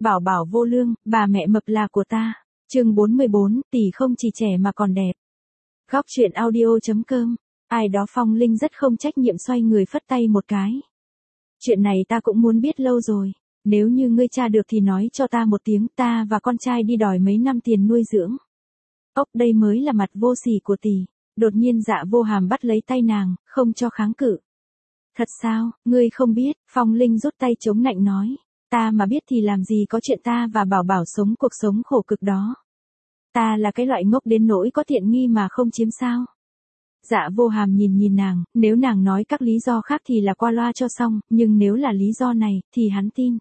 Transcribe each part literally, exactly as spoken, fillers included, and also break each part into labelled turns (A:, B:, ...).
A: bảo bảo vô lương, bà mẹ mập là của ta. Chương bốn mươi bốn, tỷ không chỉ trẻ mà còn đẹp. Góc truyện audio.com. Ai đó Phong Linh rất không trách nhiệm xoay người phất tay một cái. Chuyện này ta cũng muốn biết lâu rồi. Nếu như ngươi tra được thì nói cho ta một tiếng, ta và con trai đi đòi mấy năm tiền nuôi dưỡng. Ốc, đây mới là mặt vô sỉ của tỷ. Đột nhiên Dạ Vô Hàm bắt lấy tay nàng, không cho kháng cự. Thật sao, ngươi không biết? Phong Linh rút tay chống nạnh nói. Ta mà biết thì làm gì có chuyện ta và bảo bảo sống cuộc sống khổ cực đó. Ta là cái loại ngốc đến nỗi có tiện nghi mà không chiếm sao. Dạ Vô Hàm nhìn nhìn nàng, nếu nàng nói các lý do khác thì là qua loa cho xong, nhưng nếu là lý do này, thì hắn tin.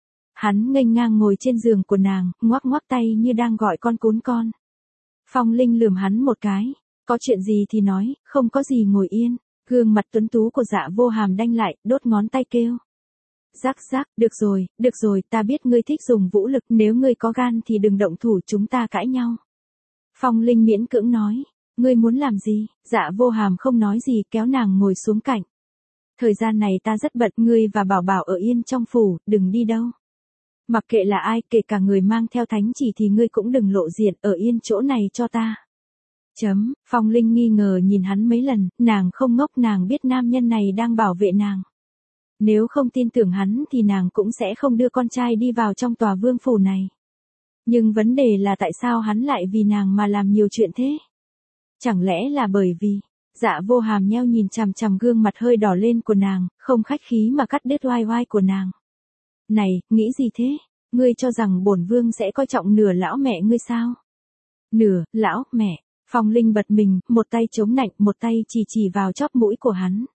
A: Hắn nghênh ngang ngồi trên giường của nàng, ngoắc ngoắc tay như đang gọi con cún con. Phong Linh lườm hắn một cái. Có chuyện gì thì nói, không có gì ngồi yên. Gương mặt tuấn tú của Dạ Vô Hàm đanh lại, đốt ngón tay kêu. Rắc rắc, được rồi, được rồi, ta biết ngươi thích dùng vũ lực, nếu ngươi có gan thì đừng động thủ, chúng ta cãi nhau. Phong Linh miễn cưỡng nói, ngươi muốn làm gì? Dạ Vô Hàm không nói gì, kéo nàng ngồi xuống cạnh. Thời gian này ta rất bận, ngươi và bảo bảo ở yên trong phủ, đừng đi đâu. Mặc kệ là ai, kể cả người mang theo thánh chỉ thì ngươi cũng đừng lộ diện, ở yên chỗ này cho ta. Chấm, Phong Linh nghi ngờ nhìn hắn mấy lần, nàng không ngốc, nàng biết nam nhân này đang bảo vệ nàng. Nếu không tin tưởng hắn thì nàng cũng sẽ không đưa con trai đi vào trong tòa vương phủ này. Nhưng vấn đề là tại sao hắn lại vì nàng mà làm nhiều chuyện thế? Chẳng lẽ là bởi vì... Dạ Vô Hàm nheo nhìn chằm chằm gương mặt hơi đỏ lên của nàng, không khách khí mà cắt đứt oai oai của nàng. Này, nghĩ gì thế? Ngươi cho rằng bổn vương sẽ coi trọng nửa lão mẹ ngươi sao? Nửa, lão, mẹ. Phong Linh bật mình, một tay chống nạnh, một tay chỉ chỉ vào chóp mũi của hắn.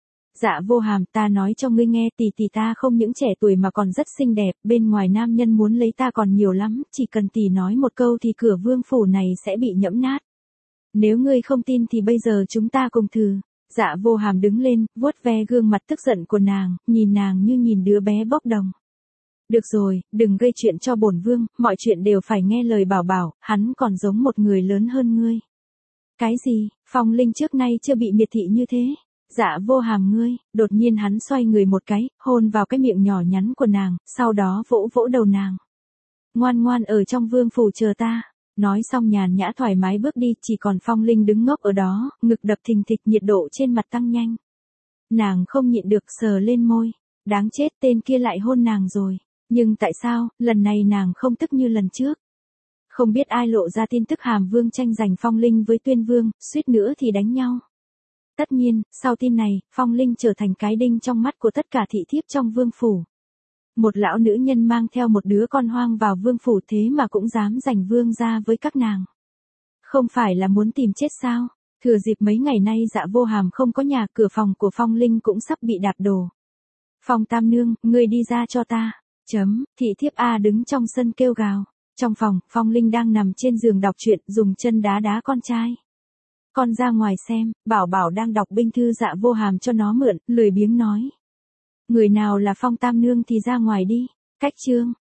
A: Dạ Vô Hàm, ta nói cho ngươi nghe, tỷ tỷ ta không những trẻ tuổi mà còn rất xinh đẹp, bên ngoài nam nhân muốn lấy ta còn nhiều lắm, chỉ cần tỷ nói một câu thì cửa vương phủ này sẽ bị nhẫm nát. Nếu ngươi không tin thì bây giờ chúng ta cùng thử. Dạ Vô Hàm đứng lên, vuốt ve gương mặt tức giận của nàng, nhìn nàng như nhìn đứa bé bốc đồng. Được rồi, đừng gây chuyện cho bổn vương, mọi chuyện đều phải nghe lời bảo bảo, hắn còn giống một người lớn hơn ngươi. Cái gì? Phong Linh trước nay chưa bị miệt thị như thế. Dạ Vô Hàm ngươi, đột nhiên hắn xoay người một cái, hôn vào cái miệng nhỏ nhắn của nàng, sau đó vỗ vỗ đầu nàng. Ngoan ngoan ở trong vương phủ chờ ta. Nói xong nhàn nhã thoải mái bước đi, chỉ còn Phong Linh đứng ngốc ở đó, ngực đập thình thịch, nhiệt độ trên mặt tăng nhanh. Nàng không nhịn được sờ lên môi. Đáng chết, tên kia lại hôn nàng rồi. Nhưng tại sao, lần này nàng không tức như lần trước? Không biết ai lộ ra tin tức Hàm Vương tranh giành Phong Linh với Tuyên Vương, suýt nữa thì đánh nhau. Tất nhiên, sau tin này, Phong Linh trở thành cái đinh trong mắt của tất cả thị thiếp trong vương phủ. Một lão nữ nhân mang theo một đứa con hoang vào vương phủ thế mà cũng dám giành vương gia với các nàng. Không phải là muốn tìm chết sao? Thừa dịp mấy ngày nay Dạ Vô Hàm không có nhà, cửa phòng của Phong Linh cũng sắp bị đạp đổ. Phong Tam Nương, ngươi đi ra cho ta. Chấm, thị thiếp A đứng trong sân kêu gào. Trong phòng, Phong Linh đang nằm trên giường đọc truyện, dùng chân đá đá con trai. Con ra ngoài xem, bảo bảo đang đọc binh thư Dạ Vô Hàm cho nó mượn, lười biếng nói. Người nào là Phong Tam Nương thì ra ngoài đi. Cách chương.